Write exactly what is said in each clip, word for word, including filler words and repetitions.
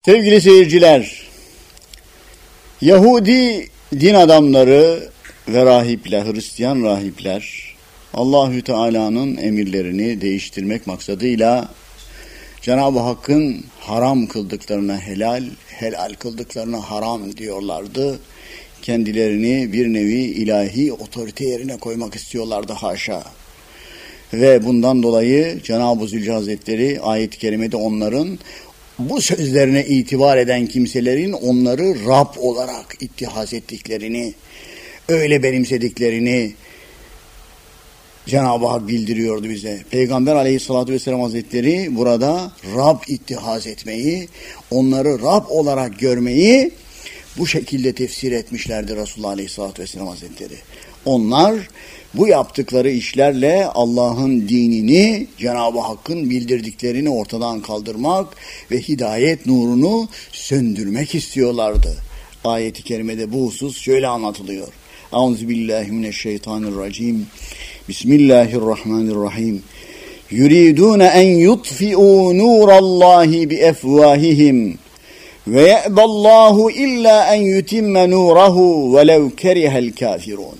Sevgili seyirciler, Yahudi din adamları ve rahipler, Hristiyan rahipler, Allahü Teala'nın emirlerini değiştirmek maksadıyla Cenab-ı Hakk'ın haram kıldıklarına helal, helal kıldıklarına haram diyorlardı. Kendilerini bir nevi ilahi otorite yerine koymak istiyorlardı, haşa. Ve bundan dolayı Cenab-ı Zülcelal Hazretleri ayet-i kerimede onların bu sözlerine itibar eden kimselerin onları Rab olarak ittihaz ettiklerini, öyle benimsediklerini Cenab-ı Hak bildiriyordu bize. Peygamber Aleyhisselatü Vesselam Hazretleri burada Rab ittihaz etmeyi, onları Rab olarak görmeyi bu şekilde tefsir etmişlerdi Resulullah Aleyhisselatü Vesselam Hazretleri. Onlar bu yaptıkları işlerle Allah'ın dinini, Cenab-ı Hakk'ın bildirdiklerini ortadan kaldırmak ve hidayet nurunu söndürmek istiyorlardı. Ayet-i kerimede bu husus şöyle anlatılıyor. Euzubillahimineşşeytanirracim. Bismillahirrahmanirrahim. Yuridun en yutfi'u nurallahi bi efvahihim ve ye'ballahu illa en yutimme nurahu velev kerihel kafirun.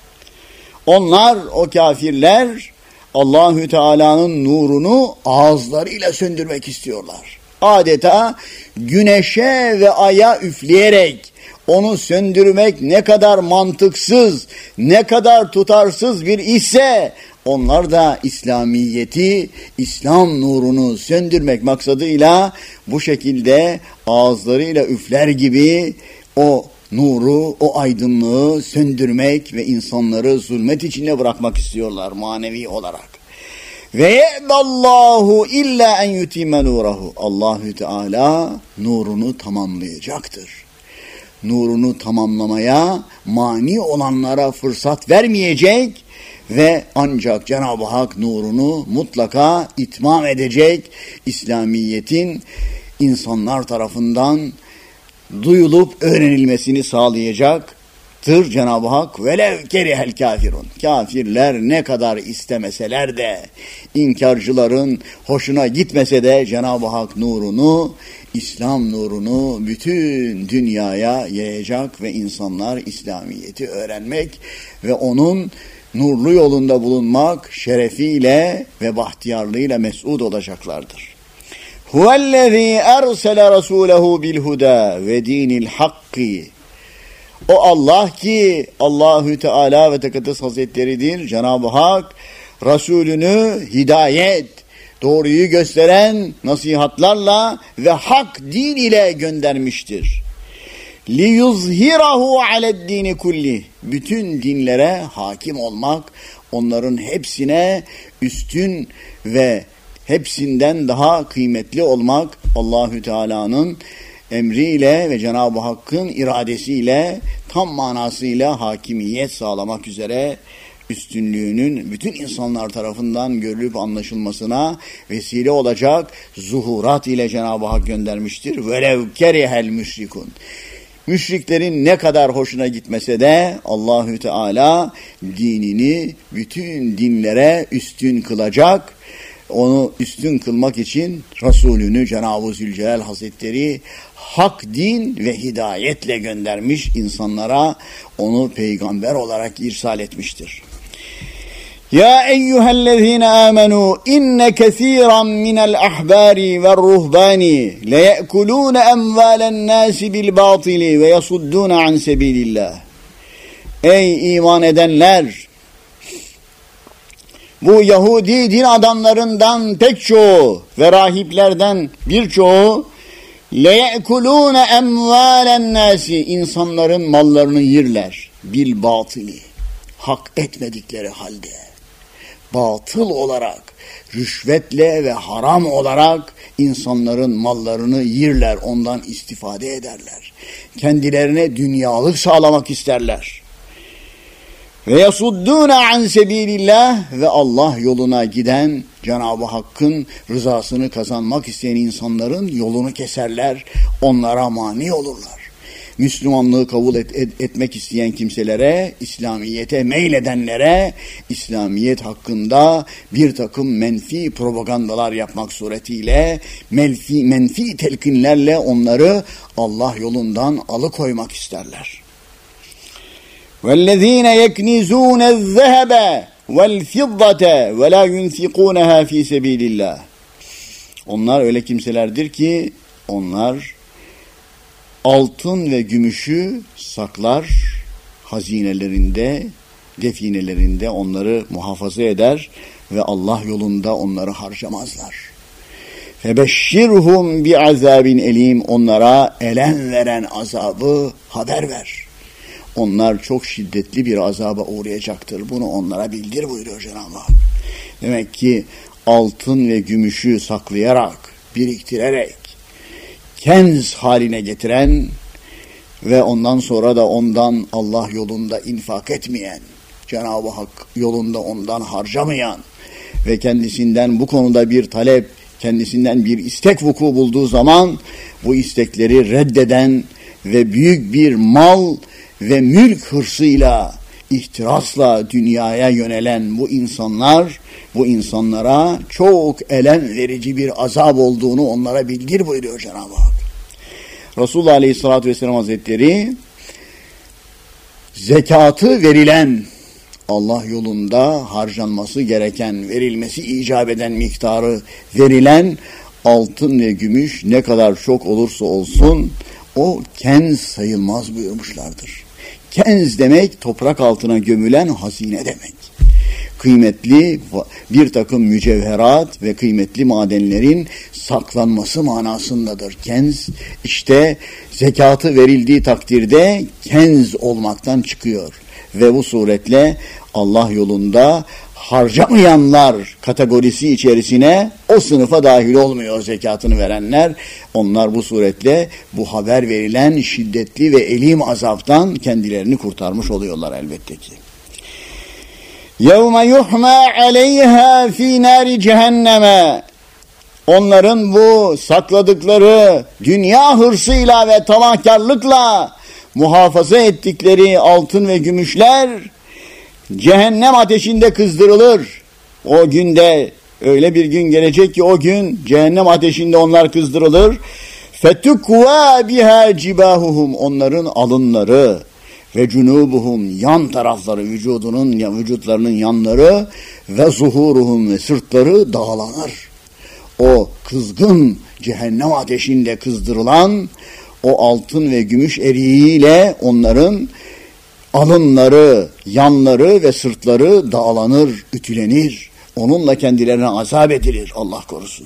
Onlar, o kafirler, Allahü Teala'nın nurunu ağızlarıyla söndürmek istiyorlar. Adeta güneşe ve aya üfleyerek onu söndürmek ne kadar mantıksız, ne kadar tutarsız bir işse, onlar da İslamiyeti, İslam nurunu söndürmek maksadıyla bu şekilde ağızlarıyla üfler gibi o nuru, o aydınlığı söndürmek ve insanları zulmet içinde bırakmak istiyorlar manevi olarak. Ve ye'ballahu illa en yutimme nurahu. Allahü Teala nurunu tamamlayacaktır. Nurunu tamamlamaya mani olanlara fırsat vermeyecek ve ancak Cenab-ı Hak nurunu mutlaka itmam edecek. İslamiyet'in insanlar tarafından duyulup öğrenilmesini sağlayacaktır Cenab-ı Hak. Velev kerihel kafirun. Kafirler ne kadar istemeseler de, inkarcıların hoşuna gitmese de Cenab-ı Hak nurunu, İslam nurunu bütün dünyaya yayacak ve insanlar İslamiyet'i öğrenmek ve onun nurlu yolunda bulunmak şerefiyle ve bahtiyarlığıyla mes'ud olacaklardır. Huvellezî ersele rasûlehu bilhuda ve dinil hakki. O Allah ki Allahü Teala ve Tekaddes Hazretleridir. Cenab-ı Hak Resulünü hidayet, doğruyu gösteren nasihatlarla ve hak din ile göndermiştir. liyuzhirahu ale'd-dini kulli. Bütün dinlere hakim olmak, onların hepsine üstün ve hepsinden daha kıymetli olmak, Allahü Teala'nın emriyle ve Cenab-ı Hakk'ın iradesiyle tam manasıyla hakimiyet sağlamak üzere üstünlüğünün bütün insanlar tarafından görülüp anlaşılmasına vesile olacak zuhurat ile Cenab-ı Hak göndermiştir. Velev kerihel müşrikun. Müşriklerin ne kadar hoşuna gitmese de Allahü Teala dinini bütün dinlere üstün kılacak. Onu üstün kılmak için Resulünü Cenab-ı Zülcelal Hazretleri hak din ve hidayetle göndermiş insanlara, onu peygamber olarak irsal etmiştir. Ya eyyühellezine amenu inne kesiran minel ahbari ve ruhbani leyekulune emvalen nasi bil batili ve yasuddune an sebilillah. Ey iman edenler! Bu Yahudi din adamlarından pek çoğu ve rahiplerden birçoğu leyekulune emvalen nasi, insanların mallarını yirler bil batili, hak etmedikleri halde, batıl olarak, rüşvetle ve haram olarak insanların mallarını yirler, ondan istifade ederler. Kendilerine dünyalık sağlamak isterler. Ve yasuddûne an sebilillah, ve Allah yoluna giden, Cenab-ı Hakk'ın rızasını kazanmak isteyen insanların yolunu keserler, onlara mani olurlar. Müslümanlığı kabul et, et, etmek isteyen kimselere, İslamiyet'e meyledenlere, İslamiyet hakkında bir takım menfi propagandalar yapmak suretiyle, menfi, menfi telkinlerle onları Allah yolundan alıkoymak isterler. وَالَّذ۪ينَ يَكْنِزُونَ الذَّهَبَ وَالْفِضَّةَ وَلَا يُنْفِقُونَهَا ف۪ي سَب۪يلِ اللّٰهِ. Onlar öyle kimselerdir ki onlar altın ve gümüşü saklar, hazinelerinde, definelerinde onları muhafaza eder ve Allah yolunda onları harcamazlar. فَبَشِّرْهُمْ بِعَذَابٍ elim. Onlara elem veren azabı haber ver. Onlar çok şiddetli bir azaba uğrayacaktır. Bunu onlara bildir buyuruyor Cenab-ı Hak. Demek ki altın ve gümüşü saklayarak, biriktirerek, kenz haline getiren ve ondan sonra da ondan Allah yolunda infak etmeyen, Cenab-ı Hak yolunda ondan harcamayan ve kendisinden bu konuda bir talep, kendisinden bir istek vuku bulduğu zaman bu istekleri reddeden ve büyük bir mal ve mülk hırsıyla, ihtirasla dünyaya yönelen bu insanlar, bu insanlara çok elem verici bir azap olduğunu onlara bildir buyuruyor Cenab-ı Hak. Resulullah Aleyhisselatü Vesselam Hazretleri zekatı verilen, Allah yolunda harcanması gereken, verilmesi icap eden miktarı verilen altın ve gümüş ne kadar çok olursa olsun o kenz sayılmaz buyurmuşlardır. Kenz demek toprak altına gömülen hazine demek. Kıymetli bir takım mücevherat ve kıymetli madenlerin saklanması manasındadır kenz. İşte zekatı verildiği takdirde kenz olmaktan çıkıyor. Ve bu suretle Allah yolunda harcamayanlar kategorisi içerisine o sınıfa dahil olmuyor zekatını verenler. Onlar bu suretle bu haber verilen şiddetli ve elim azaptan kendilerini kurtarmış oluyorlar elbette ki. يَوْمَ يُحْمَا عَلَيْهَا ف۪ي نَارِ cehenneme. Onların bu sakladıkları dünya hırsıyla ve tamahkarlıkla muhafaza ettikleri altın ve gümüşler cehennem ateşinde kızdırılır. O günde öyle bir gün gelecek ki o gün cehennem ateşinde onlar kızdırılır. فَتُكْوَى بِهَا جِبَاهُهُمْ. Onların alınları ve cunubuhum, yan tarafları, vücudunun, vücutlarının yanları ve zuhuruhum ve sırtları dağlanır. O kızgın cehennem ateşinde kızdırılan o altın ve gümüş eriğiyle onların alınları, yanları ve sırtları dağlanır, ütülenir. Onunla kendilerine azap edilir. Allah korusun.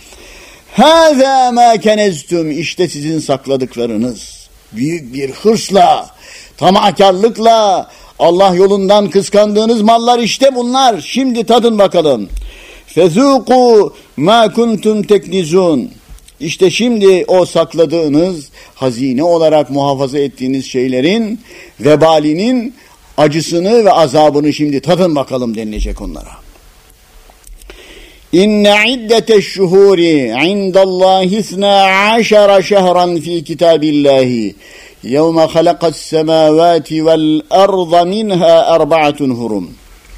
Hâzâ mâ keneztüm. İşte sizin sakladıklarınız. Büyük bir hırsla, tamahkarlıkla Allah yolundan kıskandığınız mallar işte bunlar. Şimdi tadın bakalım. Fezûkû mâ kuntum teknizûn. İşte şimdi o sakladığınız, hazine olarak muhafaza ettiğiniz şeylerin vebalinin acısını ve azabını şimdi tadın bakalım denilecek onlara. İnne iddete'ş-şuhuri indallahi isna aşara şehran fi kitabillahi yevme halaqas-semâvâti vel-arda minha erba'atun hurum.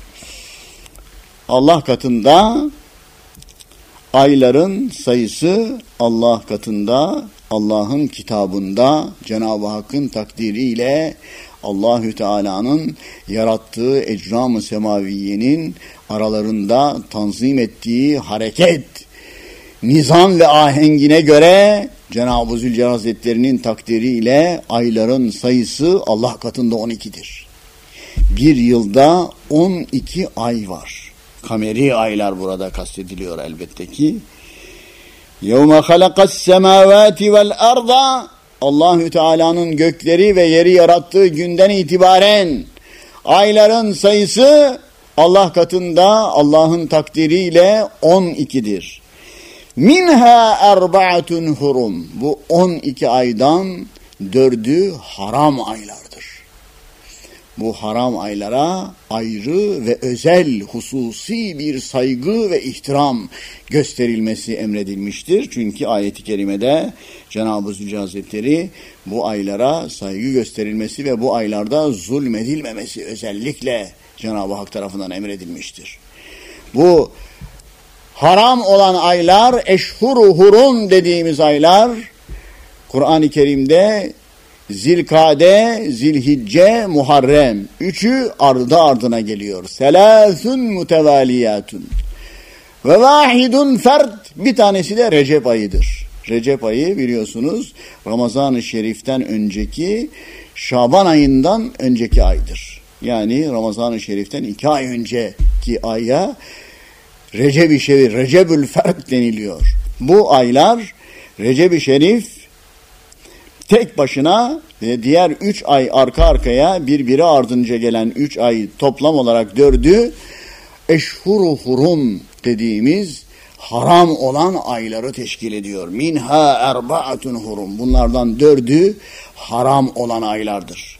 Allah katında ayların sayısı Allah katında, Allah'ın kitabında, Cenab-ı Hakk'ın takdiriyle Allahü Teala'nın yarattığı ecram-ı semaviyenin aralarında tanzim ettiği hareket, nizam ve ahengine göre Cenab-ı Zülcelal Hazretleri'nin takdiriyle ayların sayısı Allah katında on ikidir. Bir yılda on iki ay var. Kameri aylar burada kastediliyor elbette ki. يَوْمَ خَلَقَ السَّمَاوَاتِ وَالْأَرْضَ. Allahü Teala'nın gökleri ve yeri yarattığı günden itibaren ayların sayısı Allah katında Allah'ın takdiriyle on ikidir. Minha erbaatun hurum. Bu on iki aydan dördü haram aylardır. bu haram aylara ayrı ve özel, hususi bir saygı ve ihtiram gösterilmesi emredilmiştir. Çünkü ayet-i kerimede Cenab-ı Zülcelal Hazretleri bu aylara saygı gösterilmesi ve bu aylarda zulmedilmemesi özellikle Cenab-ı Hak tarafından emredilmiştir. Bu haram olan aylar, eşhuru hurun dediğimiz aylar, Kur'an-ı Kerim'de Zilkade, Zilhicce, Muharrem. Üçü ardı ardına geliyor. Selâthun mutevaliyatun. Ve vahidun fert. Bir tanesi de Recep ayıdır. Recep ayı biliyorsunuz Ramazan-ı Şerif'ten önceki, Şaban ayından önceki aydır. Yani Ramazan-ı Şerif'ten iki ay önceki aya Recep-i Şerif, Recebül Fert deniliyor. Bu aylar Recep-i Şerif tek başına ve diğer üç ay arka arkaya birbiri ardınca gelen üç ay toplam olarak dördü eşhuru hurum dediğimiz haram olan ayları teşkil ediyor. Minha erbaatun hurum. Bunlardan dördü haram olan aylardır.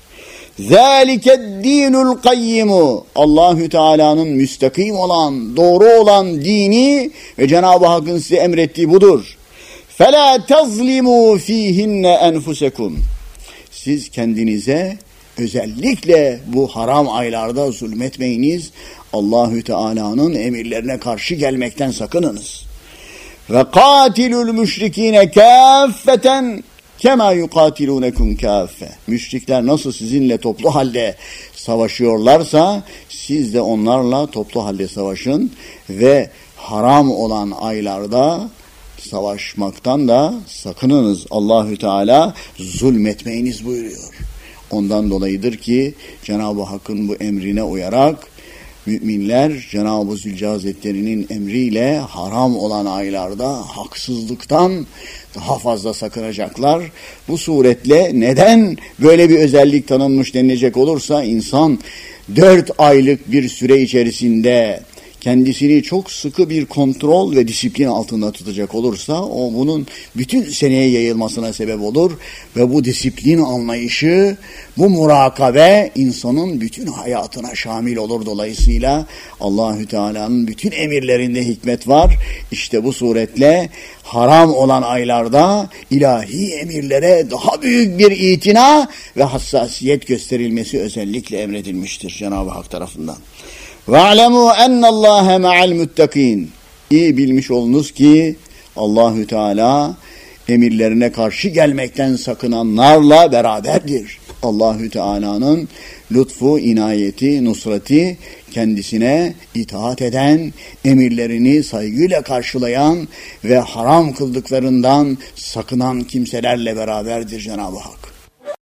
Zâlikedînul kayyimu. Allahü Teala'nın müstakim olan, doğru olan dini ve Cenab-ı Hakk'ın size emrettiği budur. فَلَا تَظْلِمُوا ف۪يهِنَّ أَنْفُسَكُمْ. Siz kendinize özellikle bu haram aylarda zulmetmeyiniz. Allahü Teala'nın emirlerine karşı gelmekten sakınınız. وَقَاتِلُوا الْمُشْرِك۪ينَ كَافَّةً كَمَا يُقَاتِلُونَكُمْ كَافَّةً. Müşrikler nasıl sizinle toplu halde savaşıyorlarsa siz de onlarla toplu halde savaşın ve haram olan aylarda savaşmaktan da sakınınız. Allahü Teala zulmetmeyiniz buyuruyor. Ondan dolayıdır ki Cenab-ı Hakk'ın bu emrine uyarak müminler Cenab-ı Zülcelal Hazretleri'nin emriyle haram olan aylarda haksızlıktan daha fazla sakınacaklar. Bu suretle neden böyle bir özellik tanınmış denilecek olursa insan dört aylık bir süre içerisinde kendisini çok sıkı bir kontrol ve disiplin altında tutacak olursa o bunun bütün seneye yayılmasına sebep olur ve bu disiplin anlayışı, bu murakabe insanın bütün hayatına şamil olur. Dolayısıyla Allahü Teala'nın bütün emirlerinde hikmet var. İşte bu suretle haram olan aylarda ilahi emirlere daha büyük bir itina ve hassasiyet gösterilmesi özellikle emredilmiştir Cenab-ı Hak tarafından. وَاعْلَمُوا اَنَّ اللّٰهَ مَعَ الْمُتَّقِينَ. İyi bilmiş olunuz ki Allahü Teala emirlerine karşı gelmekten sakınanlarla beraberdir. Allahü Teala'nın lütfu, inayeti, nusreti kendisine itaat eden, emirlerini saygıyla karşılayan ve haram kıldıklarından sakınan kimselerle beraberdir Cenab-ı Hak.